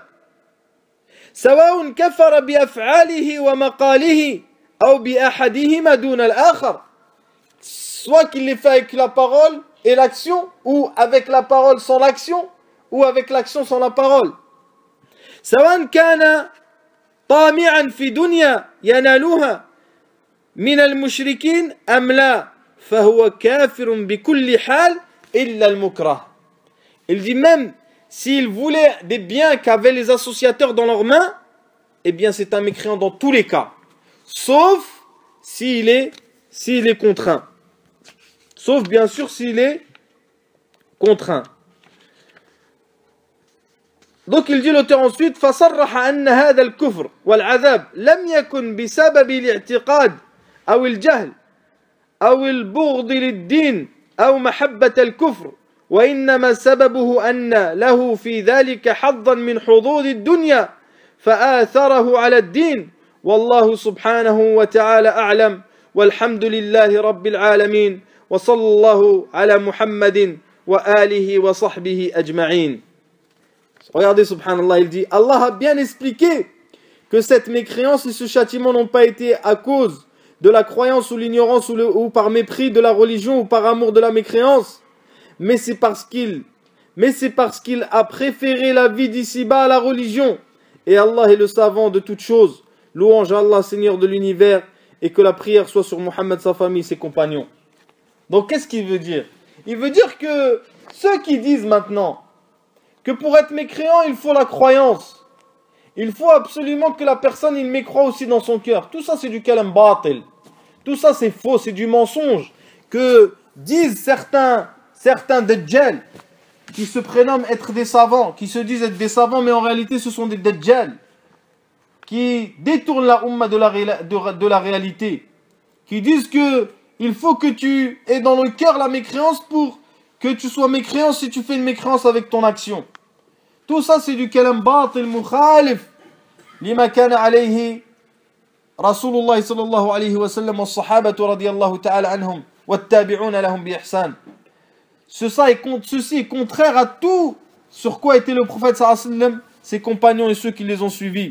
سواء كفر بأفعاله ومقاله أو بأحدهما دون الآخر. Soit qu'il l'ait fait avec la parole et l'action, ou avec la parole sans l'action, ou avec l'action sans la parole. سواء كان طامعا في دنيا ينالها من المشركين أم لا فهو كافر بكل حال إلا المكره. Il dit même s'il voulait des biens qu'avaient les associateurs dans leurs mains, eh bien c'est un mécréant dans tous les cas, sauf s'il est contraint. Sauf bien sûr s'il est contraint. Donc il dit l'auteur ensuite, فصرح أن هذا الكفر والعذاب لم يكن بسبب الاعتقاد أو الجهل أو البغض للدين أو محبة الكفر وإنما سببه أن له في ذلك حظا من حظوظ الدنيا فآثره على الدين والله سبحانه وتعالى أعلم والحمد لله رب العالمين وصلى الله على محمد وآله وصحبه أجمعين. Regardez, subhanallah, il dit, Allah a bien expliqué que cette mécréance et ce châtiment n'ont pas été à cause de la croyance ou l'ignorance ou par mépris de la religion ou par amour de la mécréance, mais c'est parce qu'il a préféré la vie d'ici-bas à la religion. Et Allah est le savant de toutes choses. Louange à Allah, Seigneur de l'univers, et que la prière soit sur Mohammed, sa famille, ses compagnons. Donc qu'est-ce qu'il veut dire? Il veut dire que ceux qui disent maintenant que pour être mécréant, il faut la croyance. Il faut absolument que la personne, il mécroit aussi dans son cœur. Tout ça, c'est du kalam batil. Tout ça, c'est faux, c'est du mensonge. Que disent certains dajjal, qui se prénomment être des savants, qui se disent être des savants, mais en réalité, ce sont des dajjal, qui détournent la umma de la réalité, qui disent que il faut que tu aies dans le cœur la mécréance pour que tu sois mécréant si tu fais une mécréance avec ton action. Tout ça c'est du kalam batil mukhalif lima kana alayhi Rasulullah sallallahu alayhi wa sallam wa sahabatu radiyallahu ta'ala anhum wa tabi'una lahum bi ihsan. Ceci est contraire à tout sur quoi était le prophète sallallahu alayhi wa sallam, ses compagnons et ceux qui les ont suivis.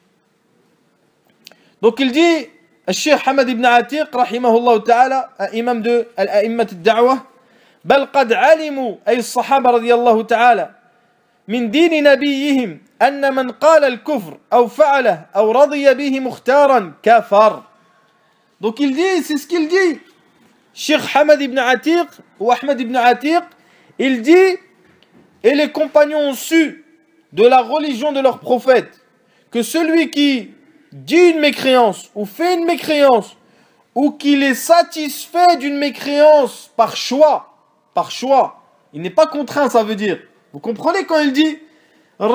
Donc il dit الشيخ حمد بن عتيق رحمه الله تعالى إمام الأئمة الدعوة بل قد علموا أي الصحابة رضي الله تعالى من دين نبيهم أن من قال الكفر أو فعله أو رضي به مختارا كفر. Donc il dit, c'est ce qu'il dit, Cheikh Hamad ibn Atiq, ou Ahmed ibn Atiq, il dit, et les compagnons ont su de la religion de leur prophète, que celui qui dit une mécréance, ou fait une mécréance, ou qu'il est satisfait d'une mécréance par choix, il n'est pas contraint, ça veut dire. Vous comprenez quand il dit ça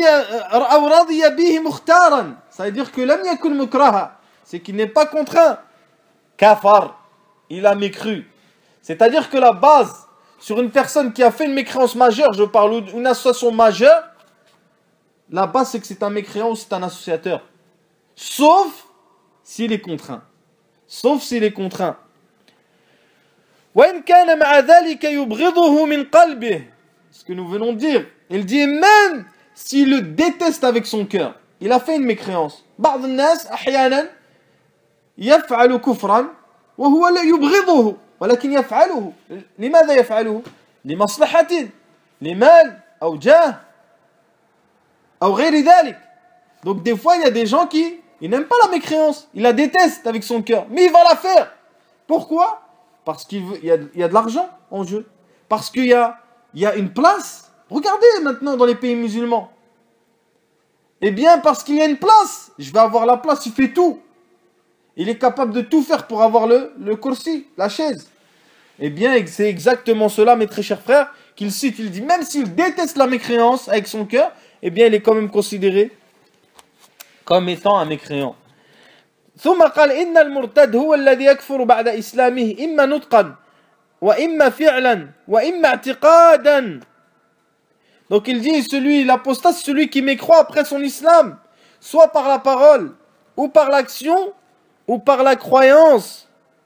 veut dire que lam yakun mukraha, c'est qu'il n'est pas contraint. Kafar, il a mécru. C'est-à-dire que la base, sur une personne qui a fait une mécréance majeure, je parle d'une association majeure, la base c'est que c'est un mécréant ou c'est un associateur. Sauf s'il est contraint. Sauf s'il est contraint. وَإِنْ كَانَ مَعَ ذَلِكَ يُبْغِضُهُ مِنْ قَلْبِهِ. Ce que nous venons de dire. Il dit même s'il le déteste avec son cœur. Il a fait une mécréance. بعض الناس أحيانا يفعل كفرا وهو لا يبغضه ولكن يفعله. لماذا يفعله؟ لمصلحة، لمال أو جاه أو غير ذلك. Donc des fois il y a des gens qui ils n'aiment pas la mécréance, ils la détestent avec son cœur, mais il va la faire. Pourquoi? Parce qu'il y a de l'argent en jeu, parce qu'il y a une place. Regardez maintenant dans les pays musulmans. Eh bien parce qu'il y a une place, je vais avoir la place, il fait tout. Il est capable de tout faire pour avoir le kursi, la chaise. Eh bien c'est exactement cela, mes très chers frères, qu'il cite. Il dit même s'il déteste la mécréance avec son cœur, eh bien il est quand même considéré comme étant un mécréant. ثم قال إن المرتد هو الذي يكفر بعد إسلامه إما نطقا وإما فعلا وإما اعتقادا. Donc il dit l'apostat c'est celui qui mécroit après son islam, soit par la parole ou par l'action ou par la croyance.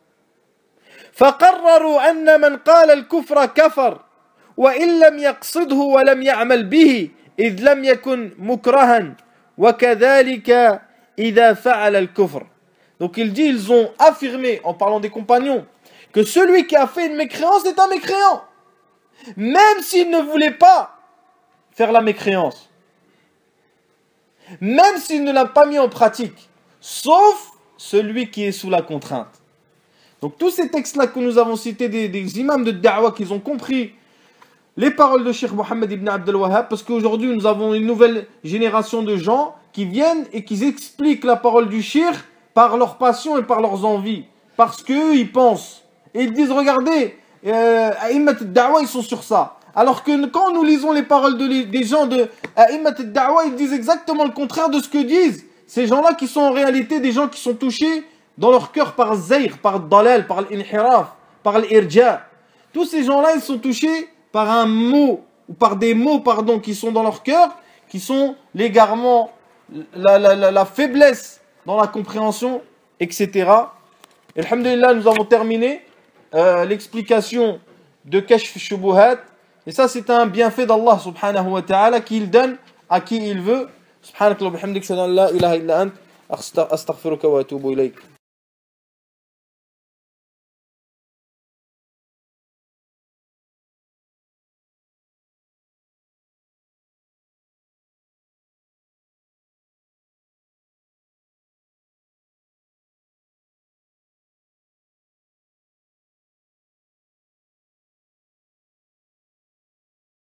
فقرروا أن من قال الكفر كفر وإن لم يقصده ولم يعمل به إذ لم يكن مكرها وكذلك إذا فعل الكفر. Donc il dit, ils ont affirmé, en parlant des compagnons, que celui qui a fait une mécréance est un mécréant, même s'il ne voulait pas faire la mécréance, même s'il ne l'a pas mis en pratique, sauf celui qui est sous la contrainte. Donc tous ces textes-là que nous avons cités, des imams de da'wah qui ont compris les paroles de Cheikh Mohammed ibn Abdel Wahhab, parce qu'aujourd'hui nous avons une nouvelle génération de gens qui viennent et qui expliquent la parole du shirk par leur passion et par leurs envies, parce qu'eux ils pensent, et ils disent regardez, A'immat al-Da'wa ils sont sur ça, alors que quand nous lisons les paroles des gens de A'immat al-Da'wa, ils disent exactement le contraire de ce que disent ces gens-là, qui sont en réalité des gens qui sont touchés dans leur cœur par zayr, par dalal, par l'inhiraf, par l'irja. Tous ces gens-là ils sont touchés par un mot, ou par des mots pardon, qui sont dans leur cœur, qui sont l'égarement, la faiblesse dans la compréhension, etc. Et alhamdulillah, nous avons terminé l'explication de Kashf Shubuhat. Et ça, c'est un bienfait d'Allah subhanahu wa ta'ala qu'il donne à qui il veut. Subhanakallah wa bihamdik, shahadu an la ilaha illa ant, astaghfiruka wa atubu ilayk.